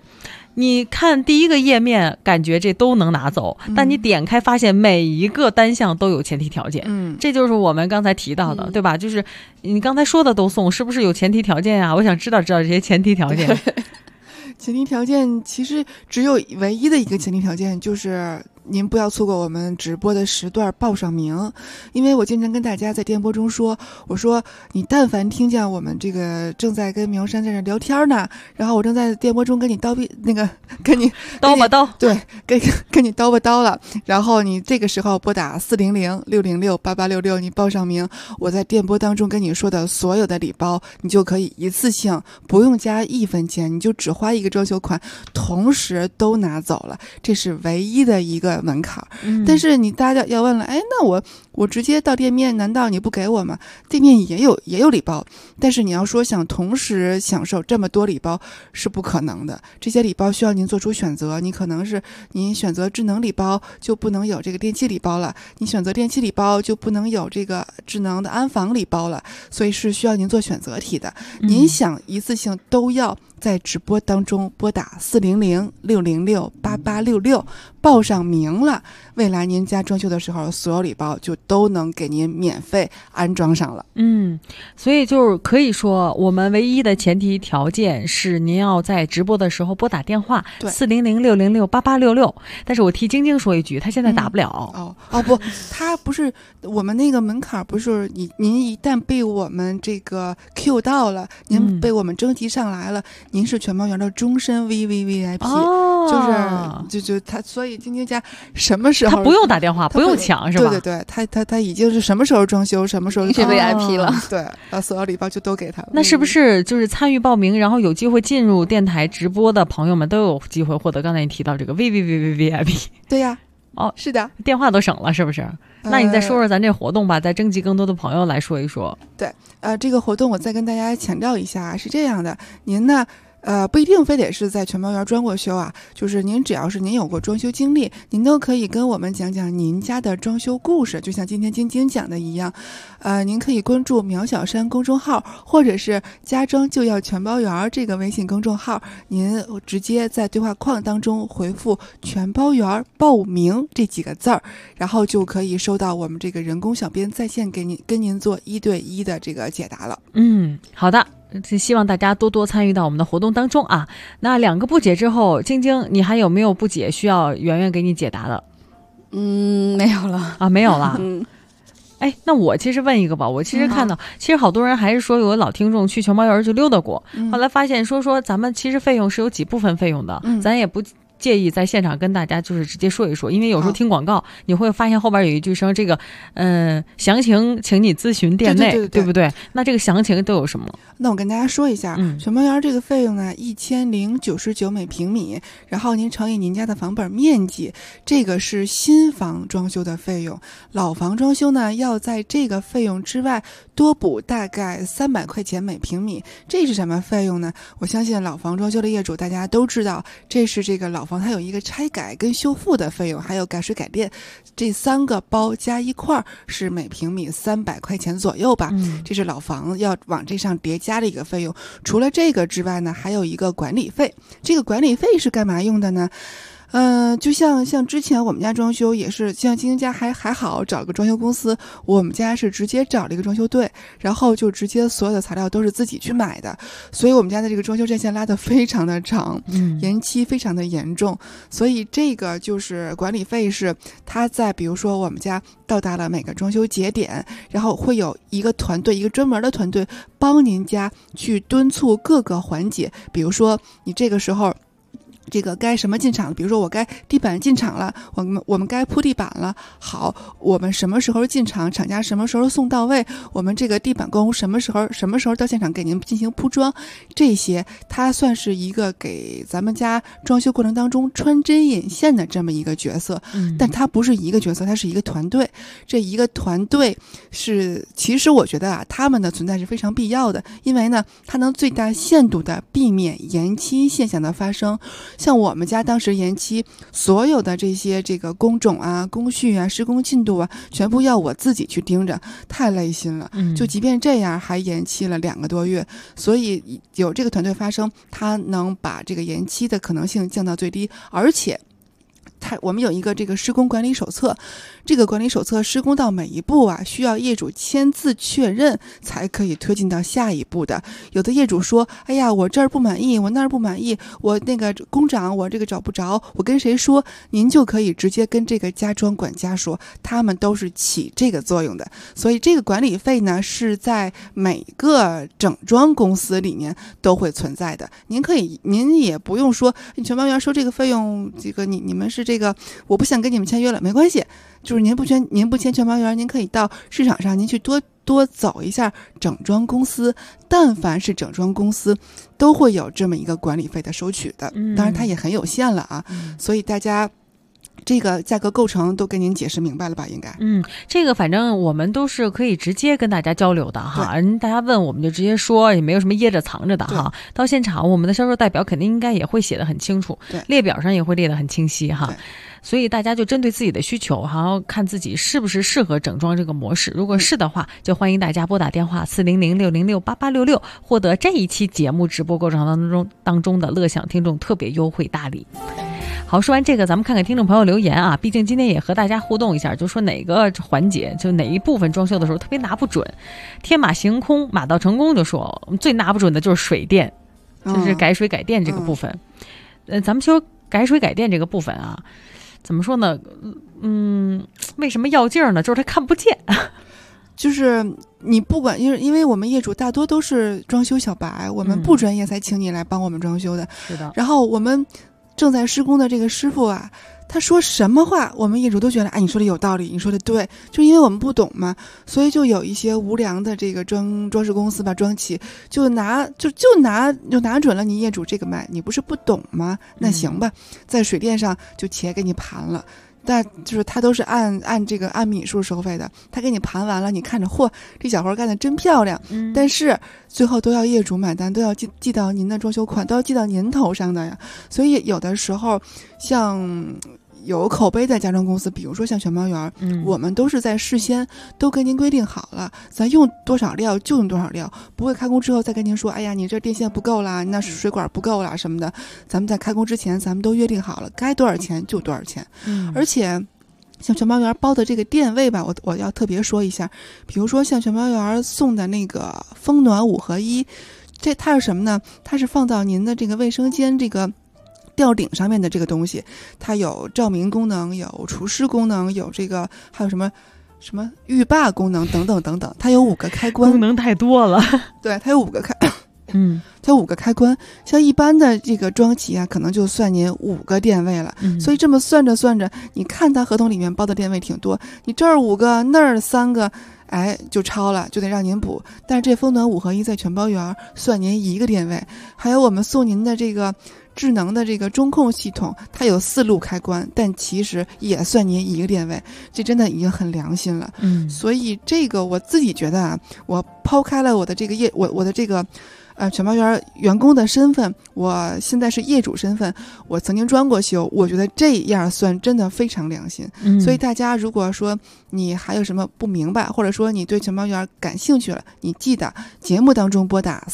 你看第一个页面感觉这都能拿走，但你点开发现每一个单项都有前提条件。这就是我们刚才提到的，对吧？就是你刚才说的都送，是不是有前提条件呀？我想知道这些前提条件。 前提条件其实只有唯一的一个前提条件，就是您不要错过我们直播的时段报上名。因为我经常跟大家在电波中说，我说你但凡听见我们这个正在跟苗山在这聊天呢，然后我正在电波中跟你跟你叨吧叨， 对，跟你叨吧叨了，然后你这个时候拨打400-606-8866，你报上名，我在电波当中跟你说的所有的礼包，你就可以一次性不用加1分钱，你就只花一个装修款，同时都拿走了，这是唯一的一个门槛。但是大家要问了，那我直接到店面，难道你不给我吗？店面也有礼包，但是你要说想同时享受这么多礼包是不可能的。这些礼包需要您做出选择，你可能是您选择智能礼包就不能有这个电器礼包了，你选择电器礼包就不能有这个智能的安防礼包了，所以是需要您做选择题的。您想一次性都要在直播当中拨打400-606-8866报上名了，未来您家装修的时候所有礼包就都能给您免费安装上了。 所以就是可以说我们唯一的前提条件是您要在直播的时候拨打电话400-606-8866。但是我替晶晶说一句，他现在打不了。 不，他不是我们那个门槛，不是您一旦被我们这个 Q 到了，您被我们征集上来了，您是全猫园的终身 VVVIP。就是他，所以晶晶家什么时候他不用打电话，不用抢，是吧？ 对，他已经是什么时候装修，什么时候是 VIP 了。 对，把所有礼包就都给他了。 那是不是就是参与报名，然后有机会进入电台直播的朋友们都有机会获得刚才你提到这个 VVVVIP？ 对呀。是的， 电话都省了，是不是？那你再说说咱这活动吧，再征集更多的朋友来说一说。 对，这个活动我再跟大家强调一下，是这样的，您呢不一定非得是在全猫园装过修啊，就是您只要是您有过装修经历，您都可以跟我们讲讲您家的装修故事，就像今天晶晶讲的一样。您可以关注苗小山公众号，或者是家装就要全包园这个微信公众号，您直接在对话框当中回复全包园报名这几个字儿，然后就可以收到我们这个人工小编在线跟您做1对1的这个解答了。 好的，希望大家多多参与到我们的活动当中啊。那2个不解之后，晶晶你还有没有不解需要圆圆给你解答的？ 没有了啊，没有了。那我其实问一个吧，我其实看到其实好多人还是说有老听众去全猫园就溜达过，后来发现说咱们其实费用是有几部分费用的，咱也不介意在现场跟大家就是直接说一说，因为有时候听广告你会发现后边有一句声这个详情请你咨询店内， 对不对？那这个详情都有什么？ 那我跟大家说一下，全猫园这个费用呢1099每平米，然后您乘以您家的房本面积，这个是新房装修的费用。老房装修呢要在这个费用之外多补大概300块钱每平米。这是什么费用呢？我相信老房装修的业主大家都知道，这是这个老房它有一个拆改跟修复的费用，还有改水改电，这3个包加一块是每平米300块钱左右吧。这是老房要往这上叠加的一个费用。除了这个之外呢，还有一个管理费。这个管理费是干嘛用的呢？就像之前我们家装修也是，像晶晶家还好找个装修公司，我们家是直接找了一个装修队，然后就直接所有的材料都是自己去买的，所以我们家的这个装修战线拉得非常的长，延期非常的严重。所以这个就是管理费，是它在比如说我们家到达了每个装修节点，然后会有一个团队，一个专门的团队帮您家去敦促各个环节，比如说你这个时候这个该什么进场了，比如说我该地板进场了，我们该铺地板了，好，我们什么时候进场，厂家什么时候送到位，我们这个地板工什么时候到现场给您进行铺装，这些它算是一个给咱们家装修过程当中穿针引线的这么一个角色。但它不是一个角色，它是一个团队。这一个团队是，其实我觉得啊，他们的存在是非常必要的，因为呢它能最大限度的避免延期现象的发生。 像我们家当时延期，所有的这些这个工种啊、工序啊、施工进度啊，全部要我自己去盯着，太累心了。就即便这样，还延期了2个多月。所以有这个团队发声，它能把这个延期的可能性降到最低，而且我们有一个这个施工管理手册，这个管理手册施工到每一步啊，需要业主签字确认才可以推进到下一步的。有的业主说，哎呀，我这儿不满意，我那儿不满意，我那个工长我这个找不着，我跟谁说？您就可以直接跟这个家装管家说，他们都是起这个作用的。所以这个管理费呢，是在每个整装公司里面都会存在的。您也不用说，你全包员收这个费用，这个你们是这个，我不想跟你们签约了，没关系。就是您不签全包员，您可以到市场上您去多走一下整装公司，但凡是整装公司都会有这么一个管理费的收取的，当然它也很有限了啊。所以大家这个价格构成都跟您解释明白了吧？应该这个反正我们都是可以直接跟大家交流的哈，大家问我们就直接说，也没有什么掖着藏着的哈。到现场我们的销售代表肯定应该也会写得很清楚，列表上也会列得很清晰哈。所以大家就针对自己的需求，然后看自己是不是适合整装这个模式。如果是的话，就欢迎大家拨打电话400-606-8866，获得这一期节目直播过程当中的乐享听众特别优惠大礼。好，说完这个，咱们看看听众朋友留言啊。毕竟今天也和大家互动一下，就说哪个环节，就哪一部分装修的时候特别拿不准。天马行空，马到成功就说，最拿不准的就是水电，就是改水改电这个部分。咱们说改水改电这个部分啊。怎么说呢？为什么要劲儿呢？就是他看不见。 就是你不管，因为我们业主大多都是装修小白，我们不专业才请你来帮我们装修的。 是的。 然后我们正在施工的这个师傅啊，他说什么话，我们业主都觉得，哎，你说的有道理，你说的对，就因为我们不懂嘛，所以就有一些无良的这个装饰公司吧，装企就拿准了你业主这个卖，你不是不懂吗？那行吧，在水电上就且给你盘了。但就是他都是按米数收费的，他给你盘完了，你看着，嚯，这小活干得真漂亮，但是最后都要业主买单，都要记到您的装修款，都要记到您头上的呀。所以有的时候像有口碑的家装公司，比如说像全包园，我们都是在事先都跟您规定好了，咱用多少料就用多少料，不会开工之后再跟您说，哎呀，你这电线不够啦，那水管不够啦什么的，咱们在开工之前咱们都约定好了，该多少钱就多少钱。而且像全包园包的这个电位吧，我要特别说一下，比如说像全包园送的那个风暖5合1，它是什么呢？它是放到您的这个卫生间这个吊顶上面的这个东西，它有照明功能，有除湿功能，有这个还有什么浴霸功能等等等等，它有5个开关， 功能太多了。 对，它有5个它有5个开关。像一般的这个装企啊，可能就算您5个电位了。所以这么算着，你看它合同里面包的电位挺多，你这儿5个，那儿3个。哎，就超了，就得让您补。但是这风暖5合1在全包园算您1个电位，还有我们送您的这个智能的这个中控系统，它有4路开关，但其实也算您1个电位，这真的已经很良心了。所以这个我自己觉得啊，我抛开了我的这个我的这个全包园员工的身份，我现在是业主身份，我曾经装过修，我觉得这样算真的非常良心。所以大家如果说你还有什么不明白，或者说你对全包园感兴趣了，你记得节目当中拨打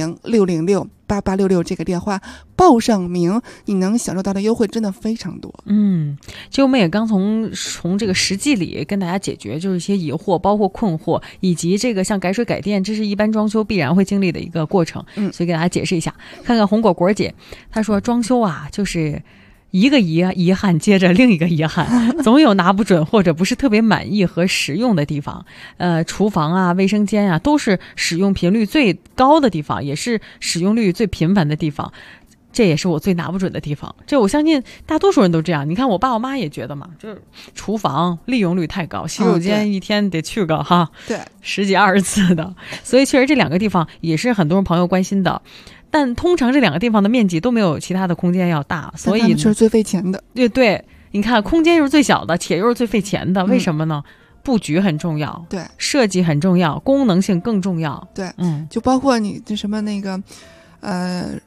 400-606-8866这个电话报上名，你能享受到的优惠真的非常多。 其实我们也刚从这个实际里跟大家解决就是一些疑惑，包括困惑，以及这个像改水改电，这是一般装修必然会经历的一个过程。所以给大家解释一下。看看红果果姐，她说装修啊，就是一个遗憾接着另一个遗憾，总有拿不准或者不是特别满意和实用的地方。厨房啊、卫生间啊，都是使用频率最高的地方，也是使用率最频繁的地方。这也是我最拿不准的地方，这我相信大多数人都这样。你看我爸我妈也觉得嘛，就是厨房利用率太高，洗手间一天得去个10几20次的，所以确实这2个地方也是很多人朋友关心的。但通常这2个地方的面积都没有其他的空间要大，所以他们是最费钱的。 对，你看空间又是最小的，且又是最费钱的，为什么呢？布局很重要， 对， 设计很重要，功能性更重要。 对，就包括你这什么那个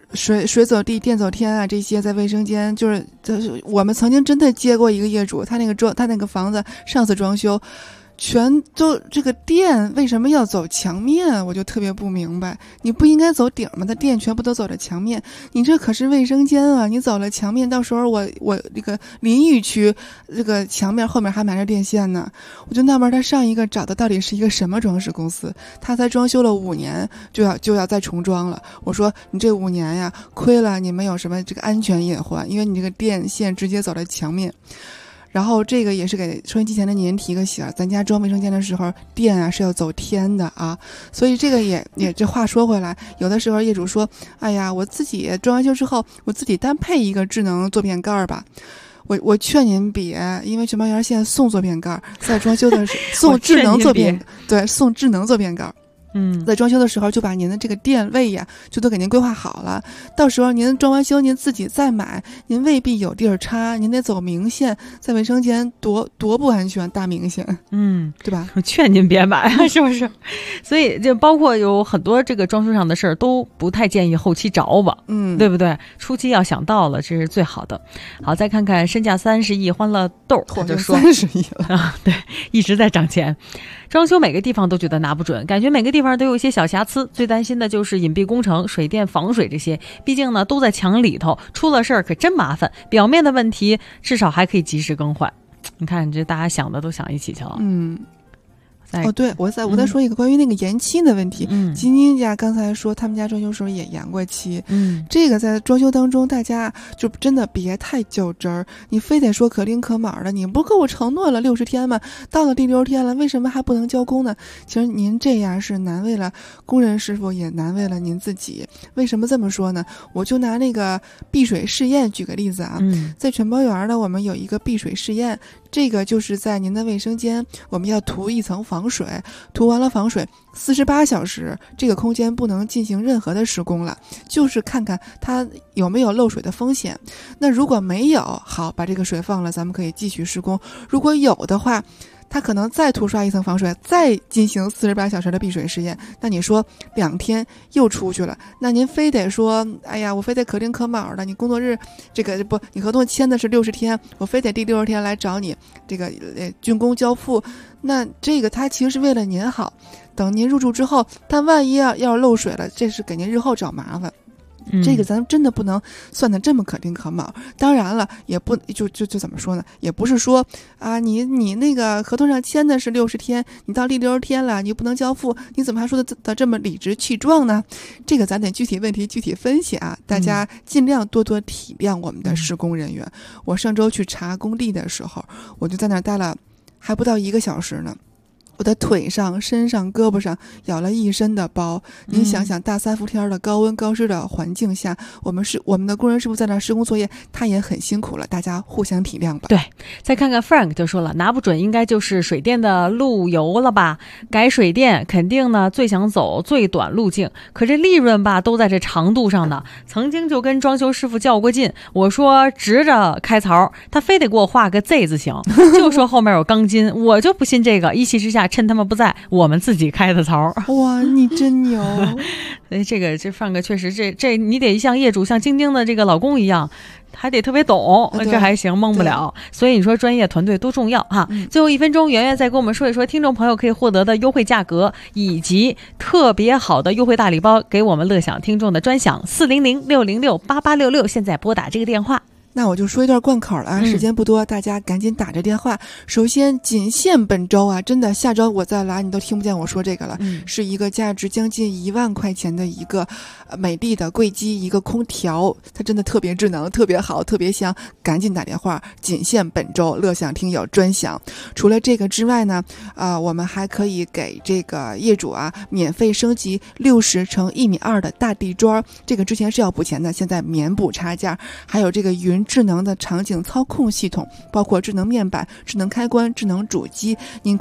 水走地电走天啊，这些在卫生间就是我们曾经真的接过一个业主，他那个房子上次装修全都这个电为什么要走墙面，我就特别不明白。你不应该走顶吗？它电全部都走着墙面，你这可是卫生间啊，你走了墙面，到时候我这个淋浴区这个墙面后面还埋着电线呢。我就纳闷他上一个找的到底是一个什么装饰公司，他才装修了5年就要再重装了。我说你这5年呀，亏了你没有什么这个安全隐患，因为你这个电线直接走在墙面。然后这个也是给收音机前的您提个醒，咱家装卫生间的时候电啊是要走天的啊，所以这个也这话说回来，有的时候业主说，哎呀，我自己装完修之后我自己单配一个智能坐便盖吧。我劝您别，因为全包园现在送坐便盖，在装修的时候送智能坐便，对，送智能坐便盖。在装修的时候就把您的这个电位呀就都给您规划好了，到时候您装完修您自己再买，您未必有地儿插，您得走明线，在卫生间多不安全，大明线，对吧？ 我劝您别买啊，是不是？所以就包括有很多这个装修上的事儿都不太建议后期找吧，对不对？初期要想到了，这是最好的。好，再看看身价30亿欢乐豆，他就说 30亿了啊，对，一直在涨钱。装修每个地方都觉得拿不准，感觉每个地方都有一些小瑕疵，最担心的就是隐蔽工程、水电防水这些，毕竟呢都在墙里头，出了事儿可真麻烦。表面的问题至少还可以及时更换。你看这大家想的都想一起去了。 对，我再说一个关于那个延期的问题。晶晶家刚才说他们家装修时候也延过期。这个在装修当中大家就真的别太较真儿，你非得说可丁可卯的，你不给我承诺了60天吗？到了第60天了，为什么还不能交工呢？其实您这样是难为了工人师傅，也难为了您自己。为什么这么说呢？我就拿那个避水试验举个例子啊。在全包园呢，我们有一个避水试验，这个就是在您的卫生间我们要涂一层防水，涂完了防水48小时，这个空间不能进行任何的施工了，就是看看它有没有漏水的风险。那如果没有，好，把这个水放了，咱们可以继续施工。如果有的话，它可能再涂刷一层防水，再进行48小时的避水实验。那你说2天又出去了，那您非得说，哎呀，我非得可丁可卯的，你工作日这个不，你合同签的是60天，我非得第60天来找你这个竣工交付。那这个它其实是为了您好，等您入住之后，它万一要漏水了，这是给您日后找麻烦。这个咱真的不能算得这么可丁可卯。当然了，也不就怎么说呢？也不是说啊，你那个合同上签的是60天，你到第60天了，你不能交付，你怎么还说的这么理直气壮呢？这个咱得具体问题具体分析啊，大家尽量多多体谅我们的施工人员。我上周去查工地的时候，我就在那儿待了还不到1个小时呢。我的腿上、身上、胳膊上咬了一身的包。您想想，大3伏天的高温高湿的环境下，我们的工人师傅在那施工作业，他也很辛苦了，大家互相体谅吧。 对，再看看 Frank 就说了，拿不准应该就是水电的路由了吧？改水电肯定呢最想走最短路径，可这利润吧都在这长度上呢。曾经就跟装修师傅较过劲，我说直着开槽，他非得给我画个 Z 字形，就说后面有钢筋，我就不信这个，一气之下趁他们不在，我们自己开的槽。 哇，你真牛！ 这范哥确实，这你得像业主像晶晶的这个老公一样，还得特别懂，这还行，蒙不了。所以你说专业团队多重要哈。最后1分钟，圆圆再跟我们说一说听众朋友可以获得的优惠价格以及特别好的优惠大礼包，给我们乐享听众的专享400-606-8866，现在拨打这个电话。 那我就说一段贯口了啊，时间不多，大家赶紧打着电话。首先仅限本周啊，真的下周我再来你都听不见我说这个了。是一个价值将近1万块钱的一个美的的柜机，一个空调，它真的特别智能，特别好，特别香，赶紧打电话，仅限本周乐享听友专享。除了这个之外呢，我们还可以给这个业主啊免费升级60乘1.2米的大地砖，这个之前是要补钱的，现在免补差价。还有这个云智能的场景操控系统，包括智能面板、智能开关、智能主机，您可以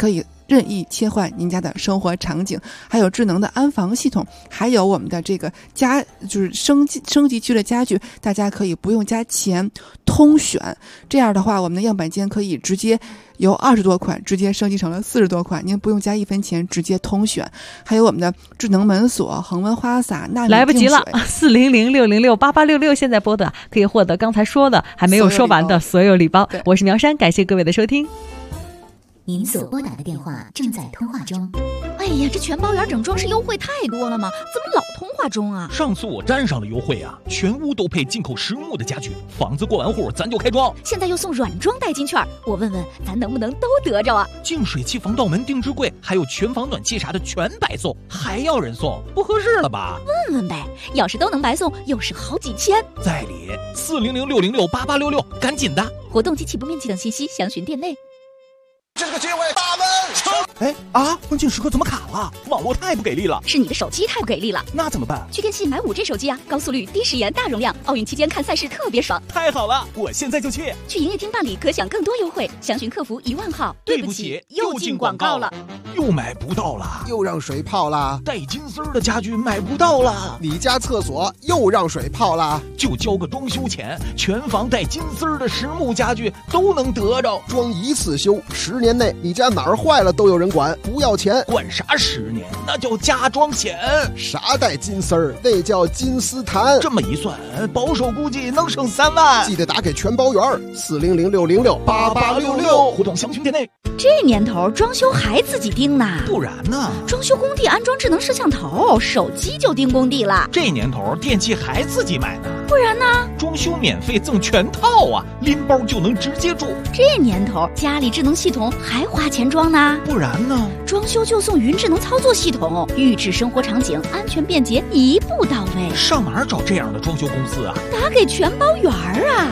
任意切换您家的生活场景，还有智能的安防系统，还有我们的这个就是升级区的家具，大家可以不用加钱通选。这样的话，我们的样板间可以直接由20多款直接升级成了40多款，您不用加1分钱，直接通选。还有我们的智能门锁、恒温花洒、纳米来不及了，400-606-8866，现在拨的可以获得刚才说的还没有说完的所有礼包。我是苗山，感谢各位的收听。 您所拨打的电话正在通话中。 哎呀，这全包圆整装饰优惠太多了吗？怎么老通话中啊？ 上次我沾上了优惠啊，全屋都配进口实木的家具，房子过完户咱就开装。 现在又送软装代金券，我问问咱能不能都得着啊？ 净水器、防盗门、定制柜，还有全房暖气啥的全白送，还要人送，不合适了吧？ 问问呗，要是都能白送，又是好几千。 在理，400-606-8866，赶紧的！ 活动及起步面积等信息详询店内。 这个机会，大门冲！哎啊！关键时刻怎么卡了？网络太不给力了。 是你的手机太不给力了。 那怎么办？ 去电信买5G 手机啊，高速率、低时延、大容量，奥运期间看赛事特别爽。 太好了，我现在就去。 去营业厅办理，可享更多优惠。详询客服10000号。 对不起，又进广告了。又买不到了， 又让水泡了。 带金丝的家具买不到了。 你家厕所又让水泡了。 就交个装修钱，全房带金丝的实木家具都能得着。 装一次修，10年内你家哪儿坏了都有人管，不要钱。 管啥10年？那叫加装钱。 啥带金丝儿？那叫金丝檀。 这么一算，保守估计能省3万。 记得打给全包圆，400-606-8866， 活动详询店内。 这年头装修还自己盯呢？ 不然呢？ 装修工地安装智能摄像头，手机就盯工地了。 这年头电器还自己买呢？ 不然呢？ 装修免费赠全套啊，拎包就能直接住。 这年头家里智能系统还花钱装呢？ 不然呢？ 装修就送云智能操作系统，预制生活场景，安全便捷，一步到位。 上哪儿找这样的装修公司啊？ 打给全包圆啊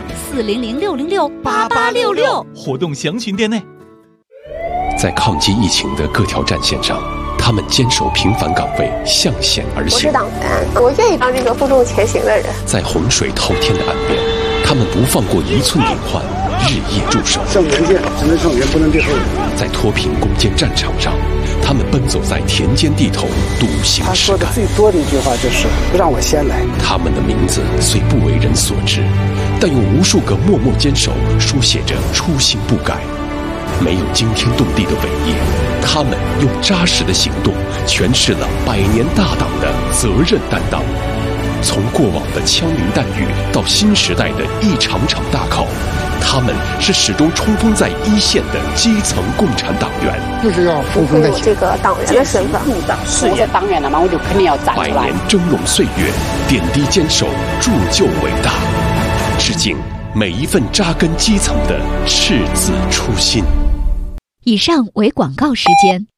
，400-606-8866， 活动详询店内。 在抗击疫情的各条战线上，他们坚守平凡岗位，向险而行。 我是党员，我愿意当这个负重前行的人。 在洪水滔天的岸边，他们不放过一寸隐患，日夜驻守。 胜人见，只能胜人，不能对后人。 在脱贫攻坚战场上，他们奔走在田间地头，笃行实干。 他说的最多的一句话就是“让我先来”。 他们的名字虽不为人所知，但用无数个默默坚守书写着初心不改。没有惊天动地的伟业，他们用扎实的行动诠释了100年大党的责任担当。从过往的枪林弹雨到新时代的一场场大考，他们是始终冲锋在一线的基层共产党员。 就是要冲锋在前。 这个党员的身份， 我是党员了嘛，我就肯定要站出来。 100年峥嵘岁月，点滴坚守，铸就伟大。致敬每一份扎根基层的赤子初心。 以上为广告时间。